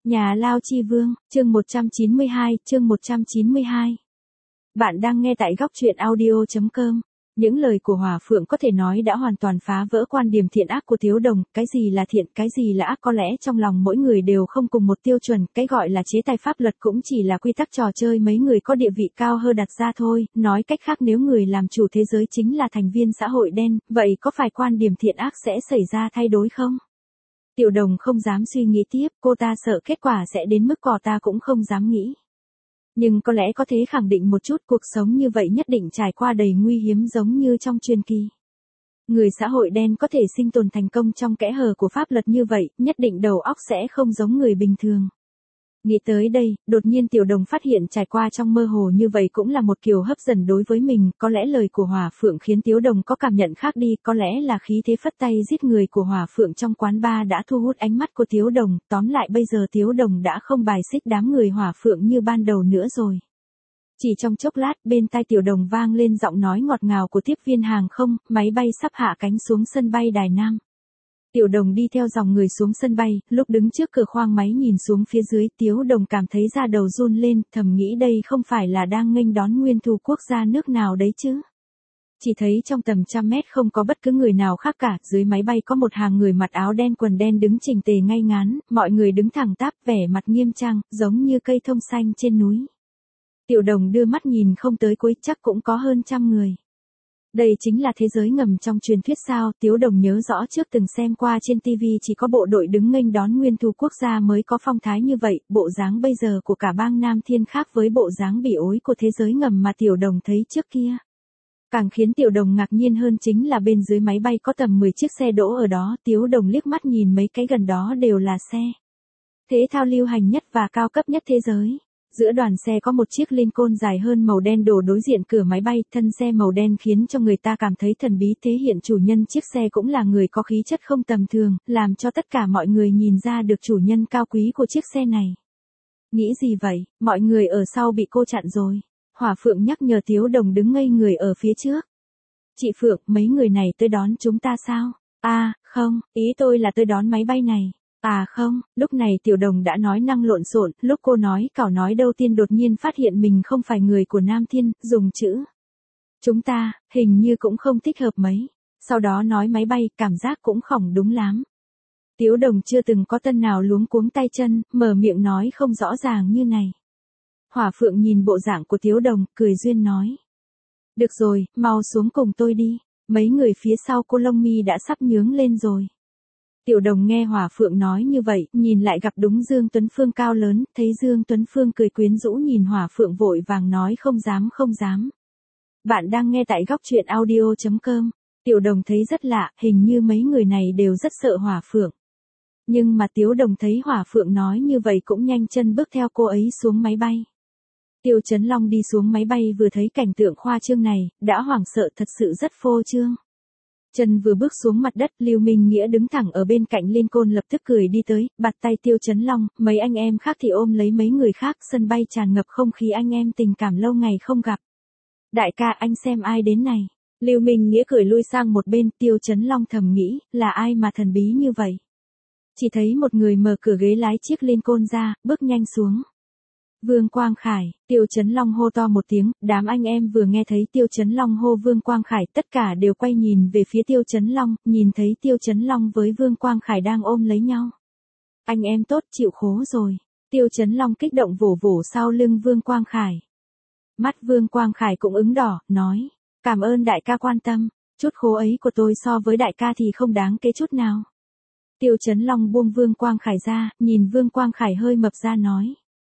Nhà Lao Chi Vương, chương 192, chương 192. Bạn đang nghe tại góc truyện audio.com. Những lời của Hỏa Phượng có thể nói đã hoàn toàn phá vỡ quan điểm thiện ác của Tiếu Đồng, cái gì là thiện, cái gì là ác, có lẽ trong lòng mỗi người đều không cùng một tiêu chuẩn, cái gọi là chế tài pháp luật cũng chỉ là quy tắc trò chơi mấy người có địa vị cao hơn đặt ra thôi, nói cách khác nếu người làm chủ thế giới chính là thành viên xã hội đen, vậy có phải quan điểm thiện ác sẽ xảy ra thay đổi không? Tiểu Đồng không dám suy nghĩ tiếp, cô ta sợ kết quả sẽ đến mức cô ta cũng không dám nghĩ. Nhưng có lẽ có thể khẳng định một chút, cuộc sống như vậy nhất định trải qua đầy nguy hiểm giống như trong truyền kỳ. Người xã hội đen có thể sinh tồn thành công trong kẽ hở của pháp luật như vậy, nhất định đầu óc sẽ không giống người bình thường. Nghĩ tới đây, đột nhiên Tiểu Đồng phát hiện trải qua trong mơ hồ như vậy cũng là một kiểu hấp dẫn đối với mình, có lẽ lời của Hỏa Phượng khiến Tiểu Đồng có cảm nhận khác đi, có lẽ là khí thế phất tay giết người của Hỏa Phượng trong quán bar đã thu hút ánh mắt của Tiểu Đồng, tóm lại bây giờ Tiểu Đồng đã không bài xích đám người Hỏa Phượng như ban đầu nữa rồi. Chỉ trong chốc lát, bên tai Tiểu Đồng vang lên giọng nói ngọt ngào của tiếp viên hàng không, máy bay sắp hạ cánh xuống sân bay Đài Nam. Tiểu Đồng đi theo dòng người xuống sân bay, lúc đứng trước cửa khoang máy nhìn xuống phía dưới, Tiểu Đồng cảm thấy da đầu run lên, thầm nghĩ đây không phải là đang nghênh đón nguyên thủ quốc gia nước nào đấy chứ. Chỉ thấy trong tầm trăm mét không có bất cứ người nào khác cả, dưới máy bay có một hàng người mặc áo đen quần đen đứng chỉnh tề ngay ngắn, mọi người đứng thẳng tắp vẻ mặt nghiêm trang, giống như cây thông xanh trên núi. Tiểu Đồng đưa mắt nhìn không tới cuối, chắc cũng có hơn 100 người. Đây chính là thế giới ngầm trong truyền thuyết sao? Tiểu Đồng nhớ rõ trước từng xem qua trên TV chỉ có bộ đội đứng nghênh đón nguyên thủ quốc gia mới có phong thái như vậy, bộ dáng bây giờ của cả bang Nam Thiên khác với bộ dáng bỉ ối của thế giới ngầm mà Tiểu Đồng thấy trước kia. Càng khiến Tiểu Đồng ngạc nhiên hơn chính là bên dưới máy bay có tầm 10 chiếc xe đỗ ở đó, Tiểu Đồng liếc mắt nhìn mấy cái gần đó đều là xe thể thao lưu hành nhất và cao cấp nhất thế giới. Giữa đoàn xe có một chiếc Lincoln dài hơn màu đen đổ đối diện cửa máy bay, thân xe màu đen khiến cho người ta cảm thấy thần bí, thể hiện chủ nhân chiếc xe cũng là người có khí chất không tầm thường, làm cho tất cả mọi người nhìn ra được chủ nhân cao quý của chiếc xe này. Nghĩ gì vậy, mọi người ở sau bị cô chặn rồi. Hỏa Phượng nhắc nhở Tiểu Đồng đứng ngây người ở phía trước. Chị Phượng, mấy người này tới đón chúng ta sao? À, không, ý tôi là tới đón máy bay này. À không, lúc này Tiểu Đồng đã nói năng lộn xộn, lúc cô nói cảo nói đầu tiên đột nhiên phát hiện mình không phải người của Nam Thiên, dùng chữ chúng ta, hình như cũng không thích hợp mấy. Sau đó nói máy bay, cảm giác cũng không đúng lắm. Tiểu Đồng chưa từng có tân nào luống cuống tay chân, mở miệng nói không rõ ràng như này. Hỏa Phượng nhìn bộ dạng của Tiểu Đồng, cười duyên nói. Được rồi, mau xuống cùng tôi đi. Mấy người phía sau cô lông mi đã sắp nhướng lên rồi. Tiểu Đồng nghe Hỏa Phượng nói như vậy, nhìn lại gặp đúng Dương Tuấn Phương cao lớn, thấy Dương Tuấn Phương cười quyến rũ nhìn Hỏa Phượng vội vàng nói không dám không dám. Bạn đang nghe tại góc truyện audio.com. Tiểu Đồng thấy rất lạ, hình như mấy người này đều rất sợ Hỏa Phượng. Nhưng mà Tiểu Đồng thấy Hỏa Phượng nói như vậy cũng nhanh chân bước theo cô ấy xuống máy bay. Tiêu Chấn Long đi xuống máy bay vừa thấy cảnh tượng khoa trương này, đã hoảng sợ thật sự rất phô trương. Chân vừa bước xuống mặt đất, Lưu Minh Nghĩa đứng thẳng ở bên cạnh Lincoln lập tức cười đi tới, bạt tay Tiêu Chấn Long, mấy anh em khác thì ôm lấy mấy người khác, sân bay tràn ngập không khí anh em tình cảm lâu ngày không gặp. Đại ca anh xem ai đến này. Lưu Minh Nghĩa cười lui sang một bên, Tiêu Chấn Long thầm nghĩ, là ai mà thần bí như vậy. Chỉ thấy một người mở cửa ghế lái chiếc Lincoln ra, bước nhanh xuống. Vương Quang Khải, Tiêu Chấn Long hô to một tiếng, đám anh em vừa nghe thấy Tiêu Chấn Long hô Vương Quang Khải tất cả đều quay nhìn về phía Tiêu Chấn Long, nhìn thấy Tiêu Chấn Long với Vương Quang Khải đang ôm lấy nhau. Anh em tốt, chịu khổ rồi. Tiêu Chấn Long kích động vỗ vỗ sau lưng Vương Quang Khải. Mắt Vương Quang Khải cũng ửng đỏ, nói, cảm ơn đại ca quan tâm, chút khổ ấy của tôi so với đại ca thì không đáng kể chút nào. Tiêu Chấn Long buông Vương Quang Khải ra, nhìn Vương Quang Khải hơi mập ra nói.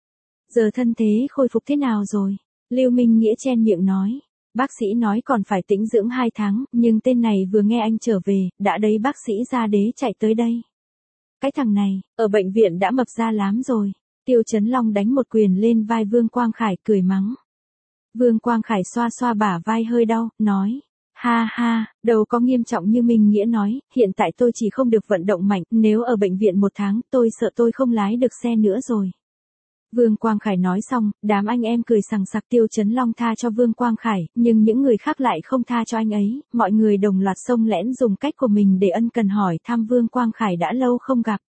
Giờ thân thế khôi phục thế nào rồi? Lưu Minh Nghĩa chen miệng nói. Bác sĩ nói còn phải tĩnh dưỡng 2 tháng, nhưng tên này vừa nghe anh trở về, đã đấy bác sĩ ra đế chạy tới đây. Cái thằng này, ở bệnh viện đã mập ra lắm rồi. Tiêu Chấn Long đánh một quyền lên vai Vương Quang Khải cười mắng. Vương Quang Khải xoa xoa bả vai hơi đau, nói. Ha ha, đâu có nghiêm trọng như Minh Nghĩa nói, hiện tại tôi chỉ không được vận động mạnh, nếu ở bệnh viện 1 tháng, tôi sợ tôi không lái được xe nữa rồi. Vương Quang Khải nói xong, đám anh em cười sằng sặc. Tiêu Chấn Long tha cho Vương Quang Khải, nhưng những người khác lại không tha cho anh ấy, mọi người đồng loạt xông lẽn dùng cách của mình để ân cần hỏi thăm Vương Quang Khải đã lâu không gặp.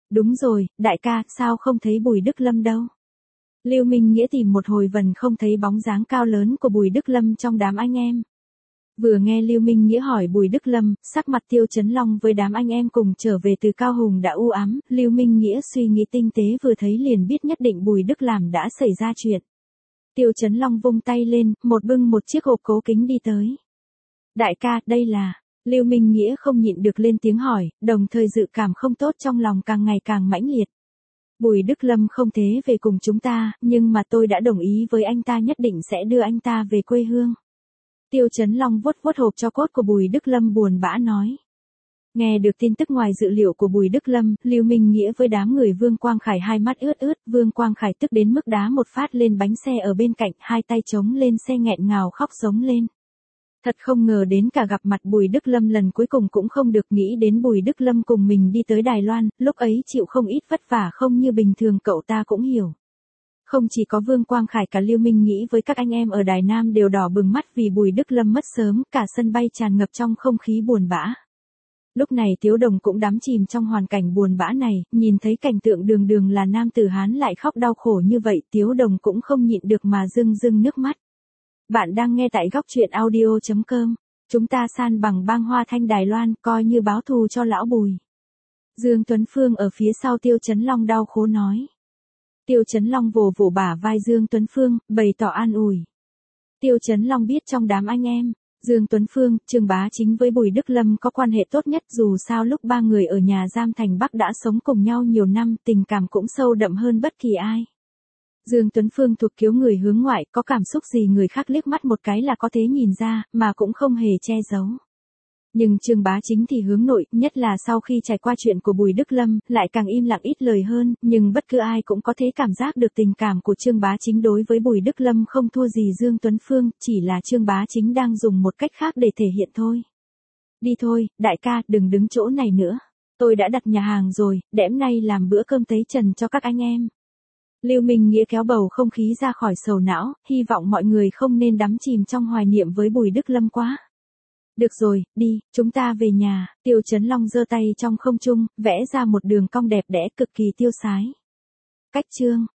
Đúng rồi, đại ca, sao không thấy Bùi Đức Lâm đâu? Lưu Minh Nghĩa tìm một hồi vần không thấy bóng dáng cao lớn của Bùi Đức Lâm trong đám anh em. Vừa nghe Lưu Minh Nghĩa hỏi Bùi Đức Lâm, sắc mặt Tiêu Chấn Long với đám anh em cùng trở về từ Cao Hùng đã u ám, Lưu Minh Nghĩa suy nghĩ tinh tế vừa thấy liền biết nhất định Bùi Đức làm đã xảy ra chuyện. Tiêu Chấn Long vung tay lên, bưng một chiếc hộp cố kính đi tới. Đại ca, đây là... Lưu Minh Nghĩa không nhịn được lên tiếng hỏi, đồng thời dự cảm không tốt trong lòng càng ngày càng mãnh liệt. Bùi Đức Lâm không thế về cùng chúng ta, nhưng mà tôi đã đồng ý với anh ta nhất định sẽ đưa anh ta về quê hương. Tiêu Chấn Long vuốt hộp tro cốt của Bùi Đức Lâm buồn bã nói. Nghe được tin tức ngoài dự liệu của Bùi Đức Lâm, Lưu Minh Nghĩa với đám người Vương Quang Khải hai mắt ướt, Vương Quang Khải tức đến mức đá một phát lên bánh xe ở bên cạnh, hai tay chống lên xe nghẹn ngào khóc giống lên. Thật không ngờ đến cả gặp mặt Bùi Đức Lâm lần cuối cùng cũng không được, nghĩ đến Bùi Đức Lâm cùng mình đi tới Đài Loan, lúc ấy chịu không ít vất vả không như bình thường cậu ta cũng hiểu. Không chỉ có Vương Quang Khải, cả Lưu Minh Nghĩ với các anh em ở Đài Nam đều đỏ bừng mắt vì Bùi Đức Lâm mất sớm, cả sân bay tràn ngập trong không khí buồn bã. Lúc này Tiếu Đồng cũng đắm chìm trong hoàn cảnh buồn bã này, nhìn thấy cảnh tượng đường là nam tử Hán lại khóc đau khổ như vậy, Tiếu Đồng cũng không nhịn được mà rưng nước mắt. Bạn đang nghe tại góc truyện audio.com. Chúng ta san bằng bang Hoa Thanh Đài Loan, coi như báo thù cho lão Bùi. Dương Tuấn Phương ở phía sau Tiêu Chấn Long đau khổ nói. Tiêu Chấn Long vỗ bả vai Dương Tuấn Phương, bày tỏ an ủi. Tiêu Chấn Long biết trong đám anh em, Dương Tuấn Phương, Trương Bá Chính với Bùi Đức Lâm có quan hệ tốt nhất, dù sao lúc ba người ở nhà giam thành Bắc đã sống cùng nhau nhiều năm, tình cảm cũng sâu đậm hơn bất kỳ ai. Dương Tuấn Phương thuộc kiểu người hướng ngoại, có cảm xúc gì người khác liếc mắt một cái là có thể nhìn ra, mà cũng không hề che giấu. Nhưng Trương Bá Chính thì hướng nội, nhất là sau khi trải qua chuyện của Bùi Đức Lâm, lại càng im lặng ít lời hơn, nhưng bất cứ ai cũng có thể cảm giác được tình cảm của Trương Bá Chính đối với Bùi Đức Lâm không thua gì Dương Tuấn Phương, chỉ là Trương Bá Chính đang dùng một cách khác để thể hiện thôi. Đi thôi, đại ca, đừng đứng chỗ này nữa. Tôi đã đặt nhà hàng rồi, đẽm nay làm bữa cơm tấy trần cho các anh em. Lưu Minh Nghĩa kéo bầu không khí ra khỏi sầu não, hy vọng mọi người không nên đắm chìm trong hoài niệm với Bùi Đức Lâm quá. Được rồi, đi, chúng ta về nhà. Tiêu Chấn Long giơ tay trong không trung, vẽ ra một đường cong đẹp đẽ cực kỳ tiêu sái. Cách chương